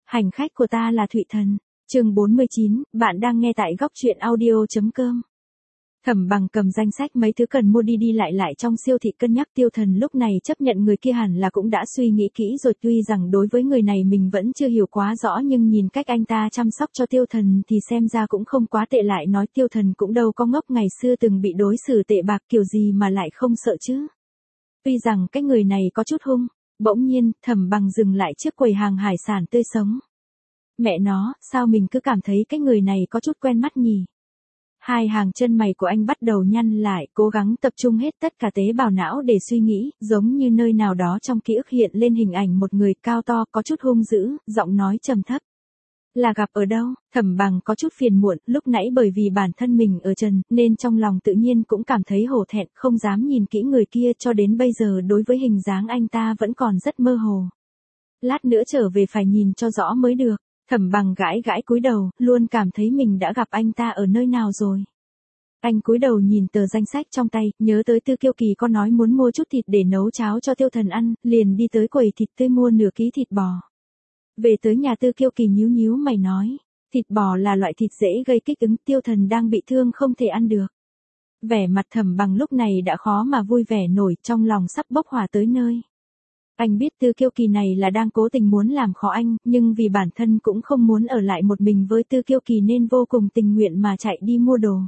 Hành khách của ta là Thụy Thần. Chương 49, bạn đang nghe tại góc truyện audio.com. Thẩm Bằng cầm danh sách mấy thứ cần mua đi lại trong siêu thị cân nhắc. Tiêu Thần lúc này chấp nhận người kia hẳn là cũng đã suy nghĩ kỹ rồi, tuy rằng đối với người này mình vẫn chưa hiểu quá rõ, nhưng nhìn cách anh ta chăm sóc cho Tiêu Thần thì xem ra cũng không quá tệ. Lại nói Tiêu Thần cũng đâu có ngốc, ngày xưa từng bị đối xử tệ bạc kiểu gì mà lại không sợ chứ. Tuy rằng cái người này có chút hung. Bỗng nhiên, Thẩm Bằng dừng lại trước quầy hàng hải sản tươi sống. Mẹ nó, sao mình cứ cảm thấy cái người này có chút quen mắt nhỉ? Hai hàng chân mày của anh bắt đầu nhăn lại, cố gắng tập trung hết tất cả tế bào não để suy nghĩ, giống như nơi nào đó trong ký ức hiện lên hình ảnh một người cao to, có chút hung dữ, giọng nói trầm thấp. Là gặp ở đâu? Thẩm Bằng có chút phiền muộn, lúc nãy bởi vì bản thân mình ở trần, nên trong lòng tự nhiên cũng cảm thấy hổ thẹn, không dám nhìn kỹ người kia, cho đến bây giờ đối với hình dáng anh ta vẫn còn rất mơ hồ. Lát nữa trở về phải nhìn cho rõ mới được. Thẩm Bằng gãi gãi cúi đầu, luôn cảm thấy mình đã gặp anh ta ở nơi nào rồi. Anh cúi đầu nhìn tờ danh sách trong tay, nhớ tới Tư Kiêu Kỳ có nói muốn mua chút thịt để nấu cháo cho Tiêu Thần ăn, liền đi tới quầy thịt tươi mua nửa ký thịt bò. Về tới nhà Tư Kiêu Kỳ nhíu mày nói, thịt bò là loại thịt dễ gây kích ứng, Tiêu Thần đang bị thương không thể ăn được. Vẻ mặt Thẩm Bằng lúc này đã khó mà vui vẻ nổi, trong lòng sắp bốc hỏa tới nơi. Anh biết Tư Kiêu Kỳ này là đang cố tình muốn làm khó anh, nhưng vì bản thân cũng không muốn ở lại một mình với Tư Kiêu Kỳ nên vô cùng tình nguyện mà chạy đi mua đồ.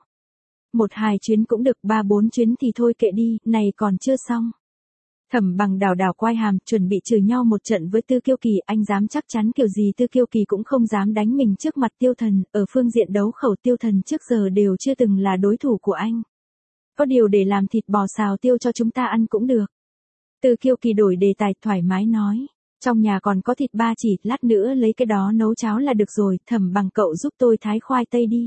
1-2 chuyến cũng được, 3-4 chuyến thì thôi kệ đi, này còn chưa xong. Thẩm Bằng đảo quai hàm, chuẩn bị chửi nhau một trận với Tư Kiêu Kỳ, anh dám chắc chắn kiểu gì Tư Kiêu Kỳ cũng không dám đánh mình trước mặt Tiêu Thần, ở phương diện đấu khẩu Tiêu Thần trước giờ đều chưa từng là đối thủ của anh. Có điều để làm thịt bò xào tiêu cho chúng ta ăn cũng được. Tư Kiêu Kỳ đổi đề tài thoải mái nói, trong nhà còn có thịt ba chỉ, lát nữa lấy cái đó nấu cháo là được rồi. Thẩm Bằng cậu giúp tôi thái khoai tây đi.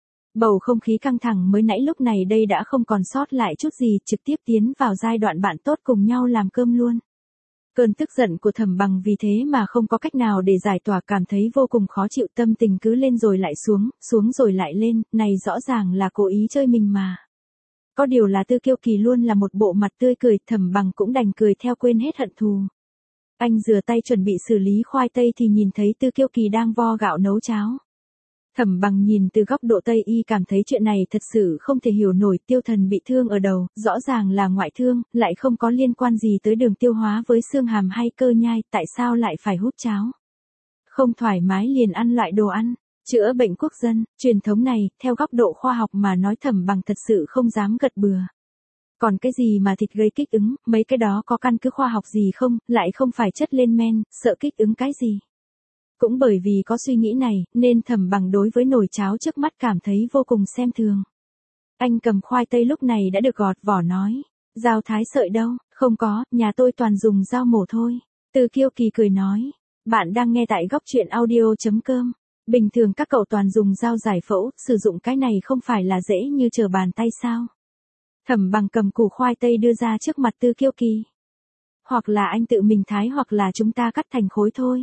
Bầu không khí căng thẳng mới nãy lúc này đây đã không còn sót lại chút gì, trực tiếp tiến vào giai đoạn bạn tốt cùng nhau làm cơm luôn. Cơn tức giận của Thẩm Bằng vì thế mà không có cách nào để giải tỏa, cảm thấy vô cùng khó chịu, tâm tình cứ lên rồi lại xuống, xuống rồi lại lên, này rõ ràng là cố ý chơi mình mà. Có điều là Tư Kiêu Kỳ luôn là một bộ mặt tươi cười, Thẩm Bằng cũng đành cười theo quên hết hận thù. Anh rửa tay chuẩn bị xử lý khoai tây thì nhìn thấy Tư Kiêu Kỳ đang vo gạo nấu cháo. Thẩm Bằng nhìn từ góc độ Tây y cảm thấy chuyện này thật sự không thể hiểu nổi, Tiêu Thần bị thương ở đầu, rõ ràng là ngoại thương, lại không có liên quan gì tới đường tiêu hóa với xương hàm hay cơ nhai, tại sao lại phải hút cháo? Không thoải mái liền ăn loại đồ ăn. Chữa bệnh quốc dân, truyền thống này, theo góc độ khoa học mà nói Thẩm Bằng thật sự không dám gật bừa. Còn cái gì mà thịt gây kích ứng, mấy cái đó có căn cứ khoa học gì không, lại không phải chất lên men, sợ kích ứng cái gì. Cũng bởi vì có suy nghĩ này, nên Thẩm Bằng đối với nồi cháo trước mắt cảm thấy vô cùng xem thường. Anh cầm khoai tây lúc này đã được gọt vỏ nói, dao thái sợi đâu, không có, nhà tôi toàn dùng dao mổ thôi. Tư Kiêu Kỳ cười nói, bạn đang nghe tại góc truyện audio.com. Bình thường các cậu toàn dùng dao giải phẫu, sử dụng cái này không phải là dễ như trở bàn tay sao? Thẩm Bằng cầm củ khoai tây đưa ra trước mặt Tư Kiêu Kỳ. Hoặc là anh tự mình thái hoặc là chúng ta cắt thành khối thôi.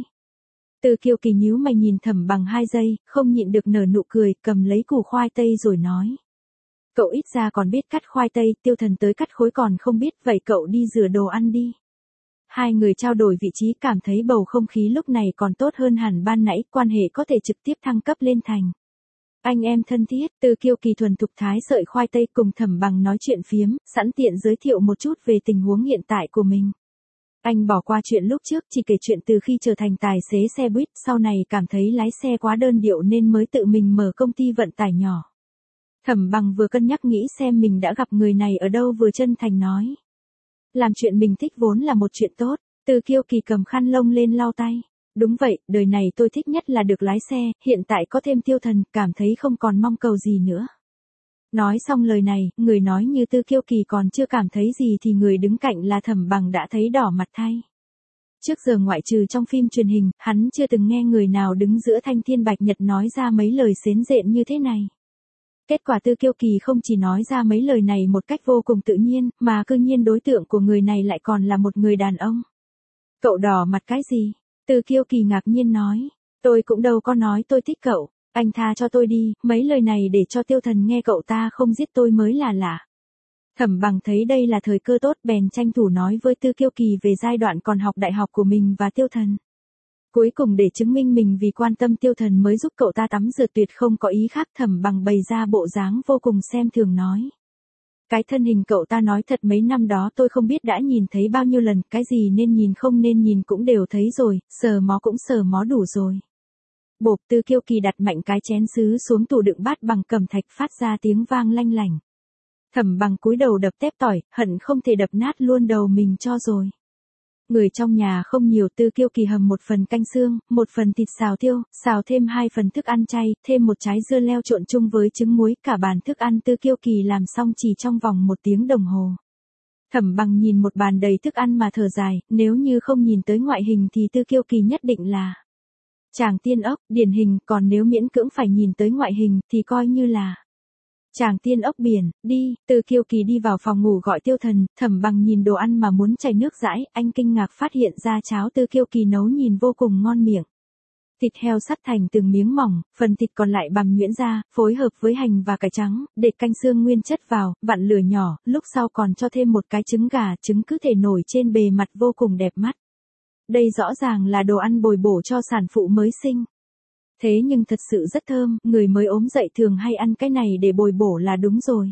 Tư Kiêu Kỳ nhíu mày nhìn Thẩm Bằng 2 giây, không nhịn được nở nụ cười, cầm lấy củ khoai tây rồi nói. Cậu ít ra còn biết cắt khoai tây, Tiêu Thần tới cắt khối còn không biết, vậy cậu đi rửa đồ ăn đi. Hai người trao đổi vị trí, cảm thấy bầu không khí lúc này còn tốt hơn hẳn ban nãy, quan hệ có thể trực tiếp thăng cấp lên thành anh em thân thiết. Tư Kiêu Kỳ thuần thục thái sợi khoai tây cùng Thẩm Bằng nói chuyện phiếm, sẵn tiện giới thiệu một chút về tình huống hiện tại của mình. Anh bỏ qua chuyện lúc trước, chỉ kể chuyện từ khi trở thành tài xế xe buýt, sau này cảm thấy lái xe quá đơn điệu nên mới tự mình mở công ty vận tải nhỏ. Thẩm Bằng vừa cân nhắc nghĩ xem mình đã gặp người này ở đâu vừa chân thành nói. Làm chuyện mình thích vốn là một chuyện tốt. Tư Kiêu Kỳ cầm khăn lông lên lau tay. Đúng vậy, đời này tôi thích nhất là được lái xe, hiện tại có thêm Tiêu Thần, cảm thấy không còn mong cầu gì nữa. Nói xong lời này, người nói như Tư Kiêu Kỳ còn chưa cảm thấy gì thì người đứng cạnh là Thẩm Bằng đã thấy đỏ mặt thay. Trước giờ ngoại trừ trong phim truyền hình, hắn chưa từng nghe người nào đứng giữa thanh thiên bạch nhật nói ra mấy lời xến rện như thế này. Kết quả Tư Kiêu Kỳ không chỉ nói ra mấy lời này một cách vô cùng tự nhiên, mà cư nhiên đối tượng của người này lại còn là một người đàn ông. Cậu đỏ mặt cái gì? Tư Kiêu Kỳ ngạc nhiên nói. Tôi cũng đâu có nói tôi thích cậu, anh tha cho tôi đi, mấy lời này để cho Tiêu Thần nghe cậu ta không giết tôi mới là lạ. Thẩm Bằng thấy đây là thời cơ tốt bèn tranh thủ nói với Tư Kiêu Kỳ về giai đoạn còn học đại học của mình và Tiêu Thần. Cuối cùng để chứng minh mình vì quan tâm Tiêu Thần mới giúp cậu ta tắm rửa tuyệt không có ý khác, Thẩm Bằng bày ra bộ dáng vô cùng xem thường nói. Cái thân hình cậu ta nói thật mấy năm đó tôi không biết đã nhìn thấy bao nhiêu lần, cái gì nên nhìn không nên nhìn cũng đều thấy rồi, sờ mó cũng sờ mó đủ rồi. Bộp, Tư Kiêu Kỳ đặt mạnh cái chén sứ xuống tủ đựng bát bằng cẩm thạch phát ra tiếng vang lanh lảnh. Thẩm Bằng cúi đầu đập tép tỏi, hận không thể đập nát luôn đầu mình cho rồi. Người trong nhà không nhiều, Tư Kiêu Kỳ hầm một phần canh xương, một phần thịt xào tiêu, xào thêm 2 phần thức ăn chay, thêm một trái dưa leo trộn chung với trứng muối, cả bàn thức ăn Tư Kiêu Kỳ làm xong chỉ trong vòng 1 tiếng đồng hồ. Thẩm Bằng nhìn một bàn đầy thức ăn mà thở dài, nếu như không nhìn tới ngoại hình thì Tư Kiêu Kỳ nhất định là chàng tiên ốc, điển hình, còn nếu miễn cưỡng phải nhìn tới ngoại hình thì coi như là chàng tiên ốc biển. Đi, Tư Kiêu Kỳ đi vào phòng ngủ gọi Tiêu Thần, Thẩm Bằng nhìn đồ ăn mà muốn chảy nước dãi, anh kinh ngạc phát hiện ra cháo Tư Kiêu Kỳ nấu nhìn vô cùng ngon miệng. Thịt heo sắt thành từng miếng mỏng, phần thịt còn lại bằm nhuyễn ra, phối hợp với hành và cải trắng, để canh xương nguyên chất vào, vặn lửa nhỏ, lúc sau còn cho thêm một cái trứng gà, trứng cứ thể nổi trên bề mặt vô cùng đẹp mắt. Đây rõ ràng là đồ ăn bồi bổ cho sản phụ mới sinh. Thế nhưng thật sự rất thơm, người mới ốm dậy thường hay ăn cái này để bồi bổ là đúng rồi.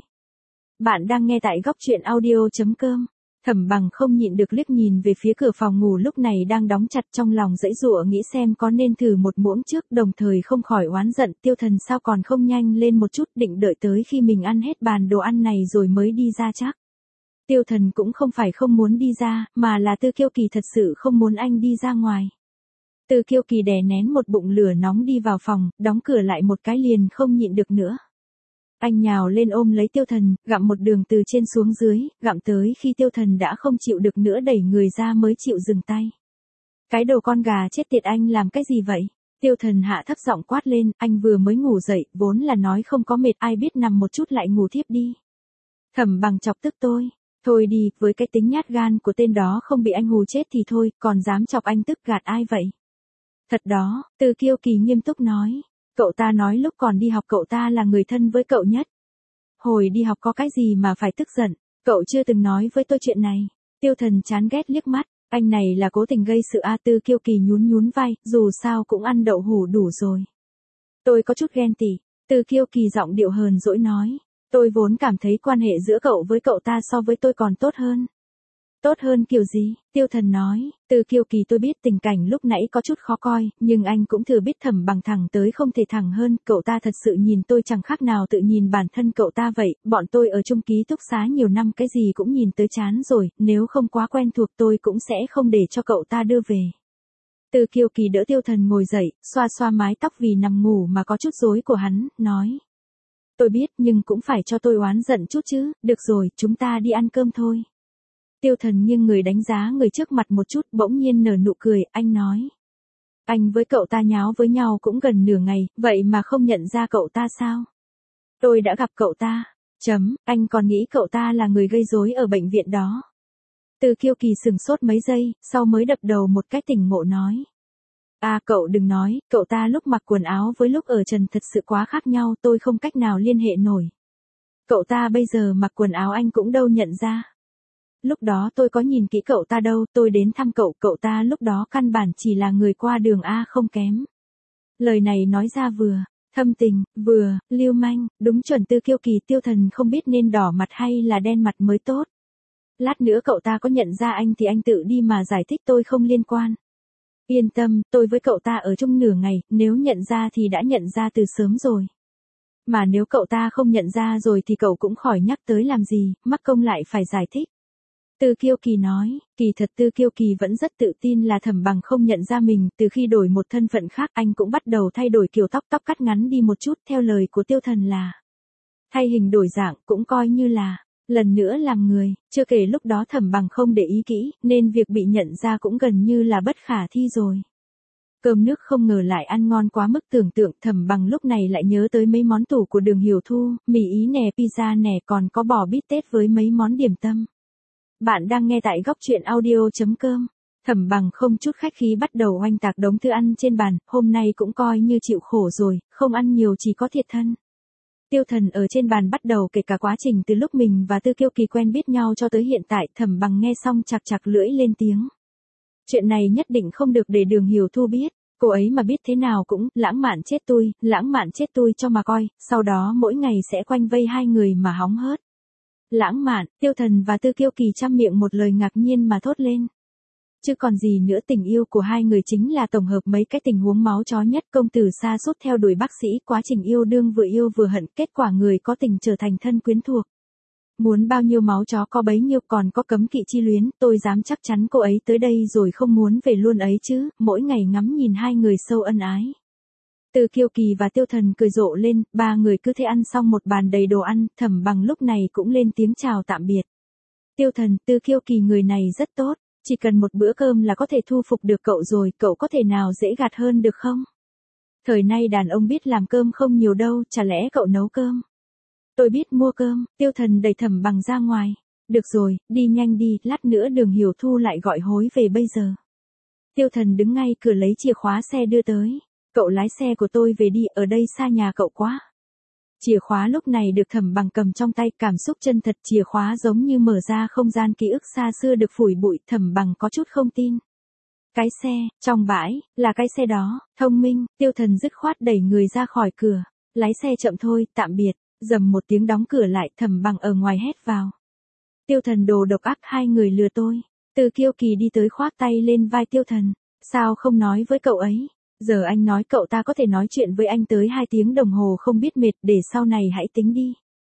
Bạn đang nghe tại góc truyện audio.com. Thẩm Bằng không nhịn được liếc nhìn về phía cửa phòng ngủ lúc này đang đóng chặt, trong lòng giãy giụa nghĩ xem có nên thử một muỗng trước, đồng thời không khỏi oán giận Tiêu Thần sao còn không nhanh lên một chút, định đợi tới khi mình ăn hết bàn đồ ăn này rồi mới đi ra chắc. Tiêu Thần cũng không phải không muốn đi ra, mà là Tư Kiêu Kỳ thật sự không muốn anh đi ra ngoài. Tư Kiêu Kỳ đè nén một bụng lửa nóng đi vào phòng, đóng cửa lại một cái liền không nhịn được nữa. Anh nhào lên ôm lấy Tiêu Thần, gặm một đường từ trên xuống dưới, gặm tới khi Tiêu Thần đã không chịu được nữa đẩy người ra mới chịu dừng tay. Cái đồ con gà chết tiệt, anh làm cái gì vậy? Tiêu Thần hạ thấp giọng quát lên, anh vừa mới ngủ dậy, vốn là nói không có mệt, ai biết nằm một chút lại ngủ thiếp đi. Thẩm Bằng chọc tức tôi. Thôi đi, với cái tính nhát gan của tên đó không bị anh hù chết thì thôi, còn dám chọc anh tức gạt ai vậy? Thật đó, Tư Kiêu Kỳ nghiêm túc nói. Cậu ta nói lúc còn đi học cậu ta là người thân với cậu nhất. Hồi đi học có cái gì mà phải tức giận, cậu chưa từng nói với tôi chuyện này. Tiêu Thần chán ghét liếc mắt, anh này là cố tình gây sự a. Tư Kiêu Kỳ nhún nhún vai, dù sao cũng ăn đậu hủ đủ rồi. Tôi có chút ghen tị. Tư Kiêu Kỳ giọng điệu hờn dỗi nói. Tôi vốn cảm thấy quan hệ giữa cậu với cậu ta so với tôi còn tốt hơn. Tốt hơn kiểu gì? Tiêu Thần nói, Tư Kiêu Kỳ tôi biết tình cảnh lúc nãy có chút khó coi, nhưng anh cũng thừa biết Thẩm Bằng thẳng tới không thể thẳng hơn, cậu ta thật sự nhìn tôi chẳng khác nào tự nhìn bản thân cậu ta vậy, bọn tôi ở chung ký túc xá nhiều năm cái gì cũng nhìn tới chán rồi, nếu không quá quen thuộc tôi cũng sẽ không để cho cậu ta đưa về. Tư Kiêu Kỳ đỡ Tiêu Thần ngồi dậy, xoa xoa mái tóc vì nằm ngủ mà có chút rối của hắn, nói. Tôi biết nhưng cũng phải cho tôi oán giận chút chứ, được rồi, chúng ta đi ăn cơm thôi. Tiêu Thần nghiêng người đánh giá người trước mặt một chút, bỗng nhiên nở nụ cười, anh nói. Anh với cậu ta nháo với nhau cũng gần nửa ngày, vậy mà không nhận ra cậu ta sao? Tôi đã gặp cậu ta. Anh còn nghĩ cậu ta là người gây rối ở bệnh viện đó. Tư Kiêu Kỳ sừng sốt mấy giây, sau mới đập đầu một cái tỉnh ngộ nói. À cậu đừng nói, cậu ta lúc mặc quần áo với lúc ở trần thật sự quá khác nhau, tôi không cách nào liên hệ nổi. Cậu ta bây giờ mặc quần áo anh cũng đâu nhận ra. Lúc đó tôi có nhìn kỹ cậu ta đâu, tôi đến thăm cậu ta lúc đó căn bản chỉ là người qua đường A không kém. Lời này nói ra vừa thâm tình, vừa lưu manh, đúng chuẩn Tư Kiêu Kỳ. Tiêu Thần không biết nên đỏ mặt hay là đen mặt mới tốt. Lát nữa cậu ta có nhận ra anh thì anh tự đi mà giải thích, tôi không liên quan. Yên tâm, tôi với cậu ta ở chung nửa ngày, nếu nhận ra thì đã nhận ra từ sớm rồi. Mà nếu cậu ta không nhận ra rồi thì cậu cũng khỏi nhắc tới làm gì, mắc công lại phải giải thích. Tư Kiêu Kỳ nói, kỳ thật Tư Kiêu Kỳ vẫn rất tự tin là Thẩm Bằng không nhận ra mình, từ khi đổi một thân phận khác anh cũng bắt đầu thay đổi kiểu tóc cắt ngắn đi một chút, theo lời của Tiêu Thần là thay hình đổi dạng, cũng coi như là lần nữa làm người, chưa kể lúc đó Thẩm Bằng không để ý kỹ, nên việc bị nhận ra cũng gần như là bất khả thi rồi. Cơm nước không ngờ lại ăn ngon quá mức tưởng tượng, Thẩm Bằng lúc này lại nhớ tới mấy món tủ của Đường Hiểu Thu, mì Ý nè, pizza nè, còn có bò bít tết với mấy món điểm tâm. Bạn đang nghe tại góc truyện audio.com. Thẩm Bằng không chút khách khí bắt đầu oanh tạc đống thức ăn trên bàn, hôm nay cũng coi như chịu khổ rồi, không ăn nhiều chỉ có thiệt thân. Tiêu Thần ở trên bàn bắt đầu kể cả quá trình từ lúc mình và Tư Kiêu Kỳ quen biết nhau cho tới hiện tại. Thẩm Bằng nghe xong chạc chạc lưỡi lên tiếng. Chuyện này nhất định không được để Đường Hiểu Thu biết. Cô ấy mà biết thế nào cũng lãng mạn chết tôi cho mà coi, sau đó mỗi ngày sẽ quanh vây hai người mà hóng hớt. Lãng mạn, Tiêu Thần và Tư Kiêu Kỳ trăm miệng một lời ngạc nhiên mà thốt lên. Chứ còn gì nữa, tình yêu của hai người chính là tổng hợp mấy cái tình huống máu chó nhất. Công tử sa sút theo đuổi bác sĩ, quá trình yêu đương vừa yêu vừa hận, kết quả người có tình trở thành thân quyến thuộc. Muốn bao nhiêu máu chó có bấy nhiêu, còn có cấm kỵ chi luyến, tôi dám chắc chắn cô ấy tới đây rồi không muốn về luôn ấy chứ, mỗi ngày ngắm nhìn hai người sâu ân ái. Từ Kiêu Kỳ và Tiêu Thần cười rộ lên, ba người cứ thế ăn xong một bàn đầy đồ ăn, Thẩm Bằng lúc này cũng lên tiếng chào tạm biệt. Tiêu Thần, Từ Kiêu Kỳ người này rất tốt, chỉ cần một bữa cơm là có thể thu phục được cậu rồi, cậu có thể nào dễ gạt hơn được không? Thời nay đàn ông biết làm cơm không nhiều đâu, chả lẽ cậu nấu cơm? Tôi biết mua cơm. Tiêu Thần đẩy Thẩm Bằng ra ngoài. Được rồi, đi nhanh đi, lát nữa Đường Hiểu Thu lại gọi hối về bây giờ. Tiêu Thần đứng ngay cửa lấy chìa khóa xe đưa tới. Cậu lái xe của tôi về đi, ở đây xa nhà cậu quá. Chìa khóa lúc này được Thẩm Bằng cầm trong tay, cảm xúc chân thật, chìa khóa giống như mở ra không gian ký ức xa xưa được phủi bụi. Thẩm Bằng có chút không tin. Cái xe, trong bãi, là cái xe đó, thông minh. Tiêu Thần dứt khoát đẩy người ra khỏi cửa. Lái xe chậm thôi, tạm biệt. Dầm một tiếng đóng cửa lại, Thẩm Bằng ở ngoài hét vào. Tiêu Thần đồ độc ác, hai người lừa tôi. Từ Kiêu Kỳ đi tới khoác tay lên vai Tiêu Thần. Sao không nói với cậu ấy? Giờ anh nói cậu ta có thể nói chuyện với anh tới 2 tiếng đồng hồ không biết mệt, để sau này hãy tính đi.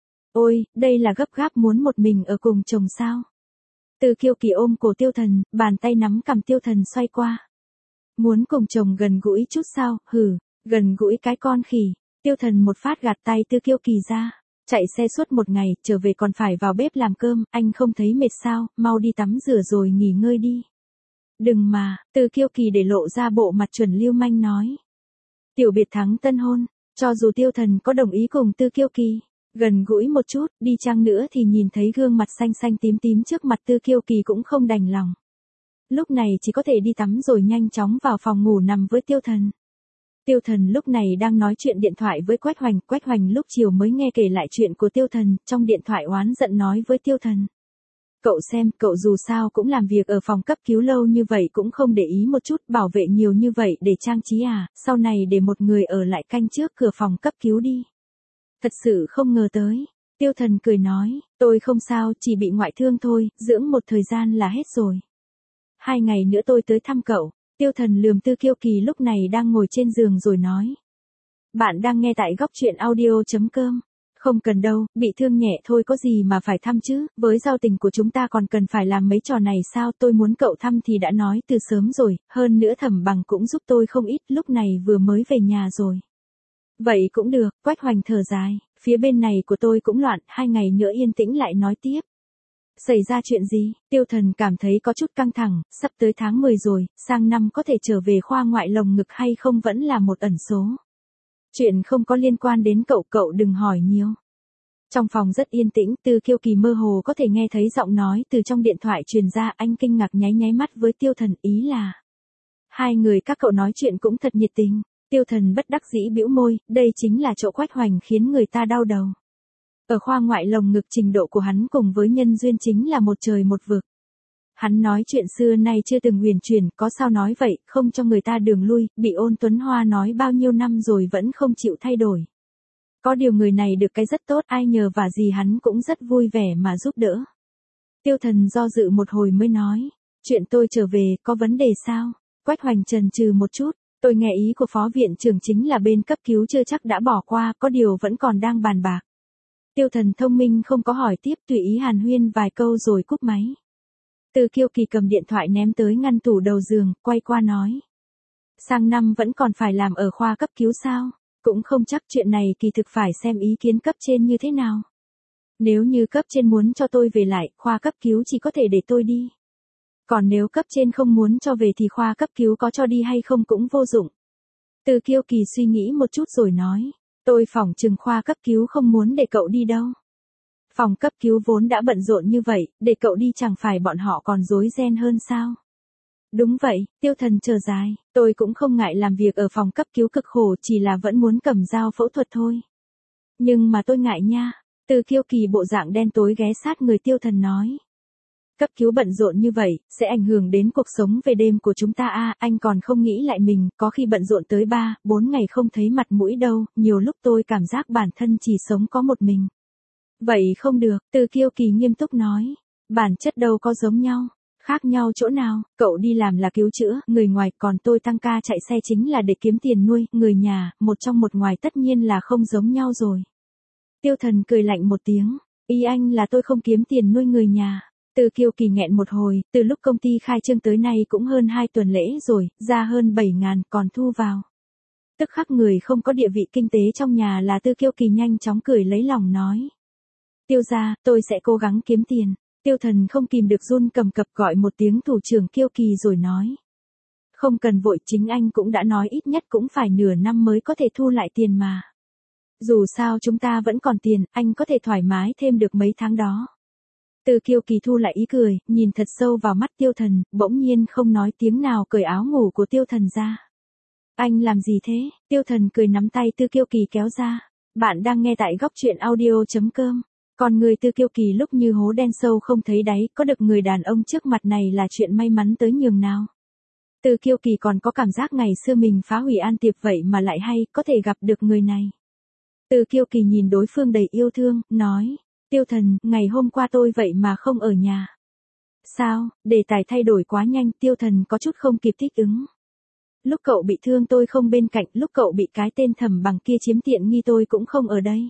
Ôi, đây là gấp gáp muốn một mình ở cùng chồng sao? Từ Kiêu Kỳ ôm cổ Tiêu Thần, bàn tay nắm cằm Tiêu Thần xoay qua. Muốn cùng chồng gần gũi chút sao? Hừ, gần gũi cái con khỉ. Tiêu Thần một phát gạt tay Từ Kiêu Kỳ ra. Chạy xe suốt một ngày, trở về còn phải vào bếp làm cơm, anh không thấy mệt sao, mau đi tắm rửa rồi nghỉ ngơi đi. Đừng mà, Từ Kiêu Kỳ để lộ ra bộ mặt chuẩn lưu manh nói. Tiểu biệt thắng tân hôn, cho dù Tiêu Thần có đồng ý cùng Từ Kiêu Kỳ gần gũi một chút, đi chăng nữa thì nhìn thấy gương mặt xanh xanh tím tím trước mặt Từ Kiêu Kỳ cũng không đành lòng. Lúc này chỉ có thể đi tắm rồi nhanh chóng vào phòng ngủ nằm với Tiêu Thần. Tiêu Thần lúc này đang nói chuyện điện thoại với Quách Hoành lúc chiều mới nghe kể lại chuyện của Tiêu Thần, trong điện thoại oán giận nói với Tiêu Thần. Cậu xem, cậu dù sao cũng làm việc ở phòng cấp cứu lâu như vậy cũng không để ý một chút, bảo vệ nhiều như vậy để trang trí à, sau này để một người ở lại canh trước cửa phòng cấp cứu đi. Thật sự không ngờ tới. Tiêu Thần cười nói, tôi không sao, chỉ bị ngoại thương thôi, dưỡng một thời gian là hết rồi. 2 ngày nữa tôi tới thăm cậu. Tiêu Thần lườm Từ Kiêu Kỳ lúc này đang ngồi trên giường rồi nói. Bạn đang nghe tại góc truyện audio.com. Không cần đâu, bị thương nhẹ thôi có gì mà phải thăm chứ, với giao tình của chúng ta còn cần phải làm mấy trò này sao, tôi muốn cậu thăm thì đã nói từ sớm rồi, hơn nữa Thẩm Bằng cũng giúp tôi không ít, lúc này vừa mới về nhà rồi. Vậy cũng được, Quách Hoành thở dài, phía bên này của tôi cũng loạn, 2 ngày nữa yên tĩnh lại nói tiếp. Xảy ra chuyện gì? Tiêu Thần cảm thấy có chút căng thẳng, sắp tới tháng 10 rồi, sang năm có thể trở về khoa ngoại lồng ngực hay không vẫn là một ẩn số. Chuyện không có liên quan đến cậu, cậu đừng hỏi nhiều. Trong phòng rất yên tĩnh, Từ Kiêu Kỳ mơ hồ có thể nghe thấy giọng nói từ trong điện thoại truyền ra, anh kinh ngạc nháy nháy mắt với Tiêu Thần, ý là. Hai người các cậu nói chuyện cũng thật nhiệt tình. Tiêu Thần bất đắc dĩ bĩu môi, đây chính là chỗ Quách Hoành khiến người ta đau đầu. Ở khoa ngoại lồng ngực trình độ của hắn cùng với Nhân Duyên chính là một trời một vực. Hắn nói chuyện xưa nay chưa từng huyền chuyển, có sao nói vậy, không cho người ta đường lui, bị Ôn Tuấn Hoa nói bao nhiêu năm rồi vẫn không chịu thay đổi. Có điều người này được cái rất tốt, ai nhờ vả gì hắn cũng rất vui vẻ mà giúp đỡ. Tiêu Thần do dự một hồi mới nói, chuyện tôi trở về, có vấn đề sao? Quách Hoành chần chừ một chút, tôi nghe ý của phó viện trưởng chính là bên cấp cứu chưa chắc đã bỏ qua, có điều vẫn còn đang bàn bạc. Tiêu Thần thông minh không có hỏi tiếp, tùy ý hàn huyên vài câu rồi cúp máy. Từ Kiêu Kỳ cầm điện thoại ném tới ngăn tủ đầu giường, quay qua nói. Sang năm vẫn còn phải làm ở khoa cấp cứu sao? Cũng không chắc, chuyện này kỳ thực phải xem ý kiến cấp trên như thế nào. Nếu như cấp trên muốn cho tôi về lại, khoa cấp cứu chỉ có thể để tôi đi. Còn nếu cấp trên không muốn cho về thì khoa cấp cứu có cho đi hay không cũng vô dụng. Từ Kiêu Kỳ suy nghĩ một chút rồi nói. Tôi phỏng chừng khoa cấp cứu không muốn để cậu đi đâu. Phòng cấp cứu vốn đã bận rộn như vậy, để cậu đi chẳng phải bọn họ còn rối ren hơn sao? Đúng vậy, Tiêu Thần chờ dài, tôi cũng không ngại làm việc ở phòng cấp cứu cực khổ, chỉ là vẫn muốn cầm dao phẫu thuật thôi. Nhưng mà tôi ngại nha. Từ Kiêu Kỳ bộ dạng đen tối ghé sát người Tiêu Thần nói. Cấp cứu bận rộn như vậy, sẽ ảnh hưởng đến cuộc sống về đêm của chúng ta à, anh còn không nghĩ lại mình, có khi bận rộn tới 3, 4 ngày không thấy mặt mũi đâu, nhiều lúc tôi cảm giác bản thân chỉ sống có một mình. Vậy không được, Từ Kiêu Kỳ nghiêm túc nói. Bản chất đâu có giống nhau. Khác nhau chỗ nào, cậu đi làm là cứu chữa, người ngoài, còn tôi tăng ca chạy xe chính là để kiếm tiền nuôi, người nhà, một trong một ngoài tất nhiên là không giống nhau rồi. Tiêu Thần cười lạnh một tiếng, ý anh là tôi không kiếm tiền nuôi người nhà. Từ Kiêu Kỳ nghẹn một hồi, từ lúc công ty khai trương tới nay cũng hơn 2 tuần lễ rồi, ra hơn 7.000 còn thu vào. Tức khắc người không có địa vị kinh tế trong nhà là Từ Kiêu Kỳ nhanh chóng cười lấy lòng nói. Tiêu gia, tôi sẽ cố gắng kiếm tiền. Tiêu Thần không kìm được run cầm cập gọi một tiếng thủ trưởng Kiêu Kỳ rồi nói. Không cần vội, chính anh cũng đã nói ít nhất cũng phải nửa năm mới có thể thu lại tiền mà. Dù sao chúng ta vẫn còn tiền, anh có thể thoải mái thêm được mấy tháng đó. Từ Kiêu Kỳ thu lại ý cười, nhìn thật sâu vào mắt Tiêu Thần, bỗng nhiên không nói tiếng nào cởi áo ngủ của Tiêu Thần ra. Anh làm gì thế? Tiêu Thần cười nắm tay Từ Kiêu Kỳ kéo ra. Bạn đang nghe tại góc truyện audio.com. Còn người Từ Kiêu Kỳ lúc như hố đen sâu không thấy đáy, có được người đàn ông trước mặt này là chuyện may mắn tới nhường nào. Từ Kiêu Kỳ còn có cảm giác ngày xưa mình phá hủy An Tiệp vậy mà lại hay, có thể gặp được người này. Từ Kiêu Kỳ nhìn đối phương đầy yêu thương, nói, Tiêu Thần, ngày hôm qua tôi vậy mà không ở nhà. Sao, đề tài thay đổi quá nhanh, Tiêu Thần có chút không kịp thích ứng. Lúc cậu bị thương tôi không bên cạnh, lúc cậu bị cái tên Thẩm Bằng kia chiếm tiện nghi tôi cũng không ở đây.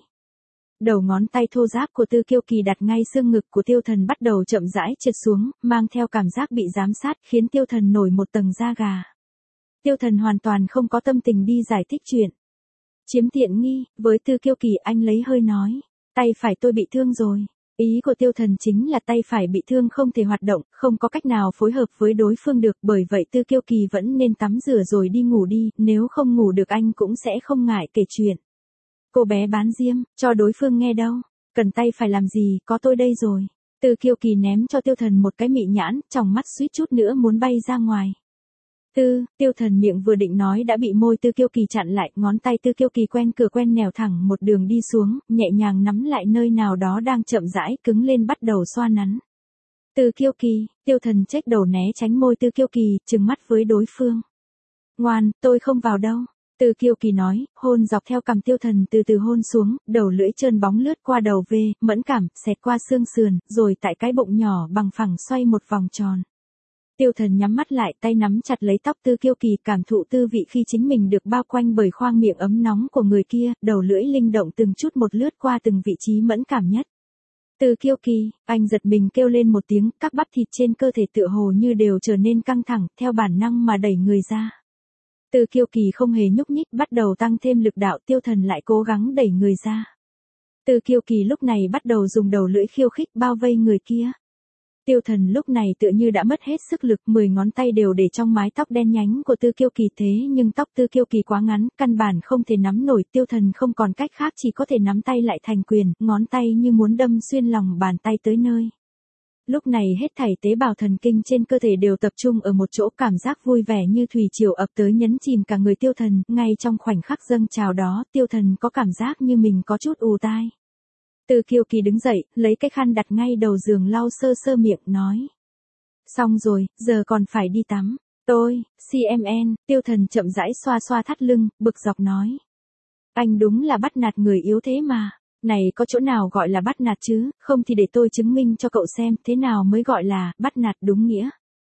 Đầu ngón tay thô ráp của Từ Kiêu Kỳ đặt ngay xương ngực của Tiêu Thần bắt đầu chậm rãi trượt xuống, mang theo cảm giác bị giám sát, khiến Tiêu Thần nổi một tầng da gà. Tiêu Thần hoàn toàn không có tâm tình đi giải thích chuyện. Chiếm tiện nghi, với Từ Kiêu Kỳ anh lấy hơi nói, tay phải tôi bị thương rồi. Ý của Tiêu Thần chính là tay phải bị thương không thể hoạt động, không có cách nào phối hợp với đối phương được, bởi vậy Từ Kiêu Kỳ vẫn nên tắm rửa rồi đi ngủ đi, nếu không ngủ được anh cũng sẽ không ngại kể chuyện. Cô bé bán diêm, cho đối phương nghe đâu. Cần tay phải làm gì, có tôi đây rồi. Từ Kiêu Kỳ ném cho Tiêu Thần một cái mị nhãn, tròng mắt suýt chút nữa muốn bay ra ngoài. Tiêu Thần miệng vừa định nói đã bị môi Từ Kiêu Kỳ chặn lại, ngón tay Từ Kiêu Kỳ quen cửa quen nẻo thẳng một đường đi xuống, nhẹ nhàng nắm lại nơi nào đó đang chậm rãi cứng lên bắt đầu xoa nắn. Từ Kiêu Kỳ, Tiêu Thần chếch đầu né tránh môi Từ Kiêu Kỳ, trừng mắt với đối phương. Ngoan, tôi không vào đâu. Từ Kiêu Kỳ nói, hôn dọc theo cằm Tiêu Thần từ từ hôn xuống, đầu lưỡi trơn bóng lướt qua đầu về, mẫn cảm, xẹt qua xương sườn, rồi tại cái bụng nhỏ bằng phẳng xoay một vòng tròn. Tiêu Thần nhắm mắt lại, tay nắm chặt lấy tóc Từ Kiêu Kỳ, cảm thụ tư vị khi chính mình được bao quanh bởi khoang miệng ấm nóng của người kia, đầu lưỡi linh động từng chút một lướt qua từng vị trí mẫn cảm nhất. Từ Kiêu Kỳ, anh giật mình kêu lên một tiếng, các bắp thịt trên cơ thể tựa hồ như đều trở nên căng thẳng, theo bản năng mà đẩy người ra. Từ Kiêu Kỳ không hề nhúc nhích, bắt đầu tăng thêm lực đạo, Tiêu Thần lại cố gắng đẩy người ra. Từ Kiêu Kỳ lúc này bắt đầu dùng đầu lưỡi khiêu khích bao vây người kia. Tiêu Thần lúc này tựa như đã mất hết sức lực, 10 ngón tay đều để trong mái tóc đen nhánh của Từ Kiêu Kỳ, thế nhưng tóc Từ Kiêu Kỳ quá ngắn, căn bản không thể nắm nổi, Tiêu Thần không còn cách khác chỉ có thể nắm tay lại thành quyền, ngón tay như muốn đâm xuyên lòng bàn tay tới nơi. Lúc này hết thảy tế bào thần kinh trên cơ thể đều tập trung ở một chỗ, cảm giác vui vẻ như thủy triều ập tới nhấn chìm cả người Tiêu Thần, ngay trong khoảnh khắc dâng trào đó, Tiêu Thần có cảm giác như mình có chút ù tai. Từ Kiêu Kỳ đứng dậy, lấy cái khăn đặt ngay đầu giường lau sơ sơ miệng, nói. Xong rồi, giờ còn phải đi tắm. Tôi, CMN, Tiêu Thần chậm rãi xoa xoa thắt lưng, bực dọc nói. Anh đúng là bắt nạt người yếu thế mà. Này có chỗ nào gọi là bắt nạt chứ, không thì để tôi chứng minh cho cậu xem thế nào mới gọi là bắt nạt đúng nghĩa.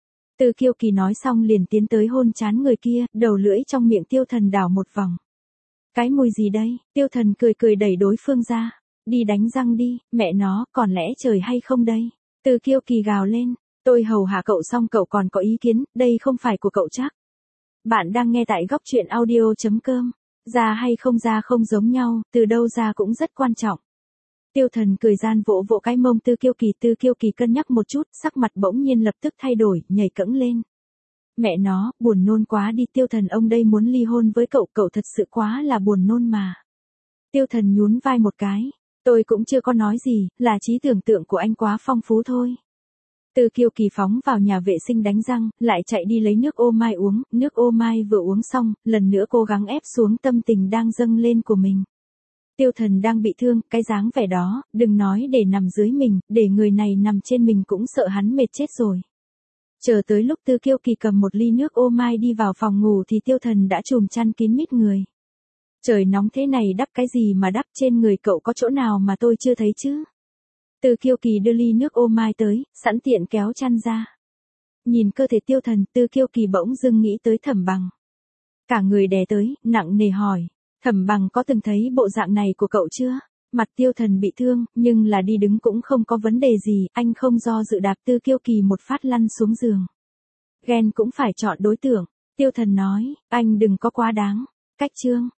Từ Kiêu Kỳ nói xong liền tiến tới hôn trán người kia, đầu lưỡi trong miệng Tiêu Thần đảo một vòng. Cái mùi gì đây? Tiêu Thần cười cười đẩy đối phương ra. Đi đánh răng đi, mẹ nó, còn lẽ trời hay không đây? Từ Kiêu Kỳ gào lên, tôi hầu hạ cậu xong cậu còn có ý kiến, đây không phải của cậu chắc. Bạn đang nghe tại góc truyện audio.com. Ra hay không ra không giống nhau, từ đâu ra cũng rất quan trọng. Tiêu Thần cười gian vỗ vỗ cái mông Từ Kiêu Kỳ cân nhắc một chút, sắc mặt bỗng nhiên lập tức thay đổi, nhảy cẫng lên. Mẹ nó, buồn nôn quá đi, Tiêu Thần ông đây muốn ly hôn với cậu, cậu thật sự quá là buồn nôn mà. Tiêu Thần nhún vai một cái, tôi cũng chưa có nói gì, là trí tưởng tượng của anh quá phong phú thôi. Từ Kiêu Kỳ phóng vào nhà vệ sinh đánh răng, lại chạy đi lấy nước ô mai uống, nước ô mai vừa uống xong, lần nữa cố gắng ép xuống tâm tình đang dâng lên của mình. Tiêu Thần đang bị thương, cái dáng vẻ đó, đừng nói để nằm dưới mình, để người này nằm trên mình cũng sợ hắn mệt chết rồi. Chờ tới lúc Tư Kiêu Kỳ cầm một ly nước ô mai đi vào phòng ngủ thì Tiêu Thần đã trùm chăn kín mít người. Trời nóng thế này đắp cái gì mà đắp, trên người cậu có chỗ nào mà tôi chưa thấy chứ? Tư Kiêu Kỳ đưa ly nước ô mai tới, sẵn tiện kéo chăn ra. Nhìn cơ thể Tiêu Thần, Tư Kiêu Kỳ bỗng dưng nghĩ tới Thẩm Bằng. Cả người đè tới, nặng nề hỏi, Thẩm Bằng có từng thấy bộ dạng này của cậu chưa? Mặt Tiêu Thần bị thương, nhưng là đi đứng cũng không có vấn đề gì, anh không do dự đạp Tư Kiêu Kỳ một phát lăn xuống giường. Ghen cũng phải chọn đối tượng, Tiêu Thần nói, anh đừng có quá đáng. Cách chương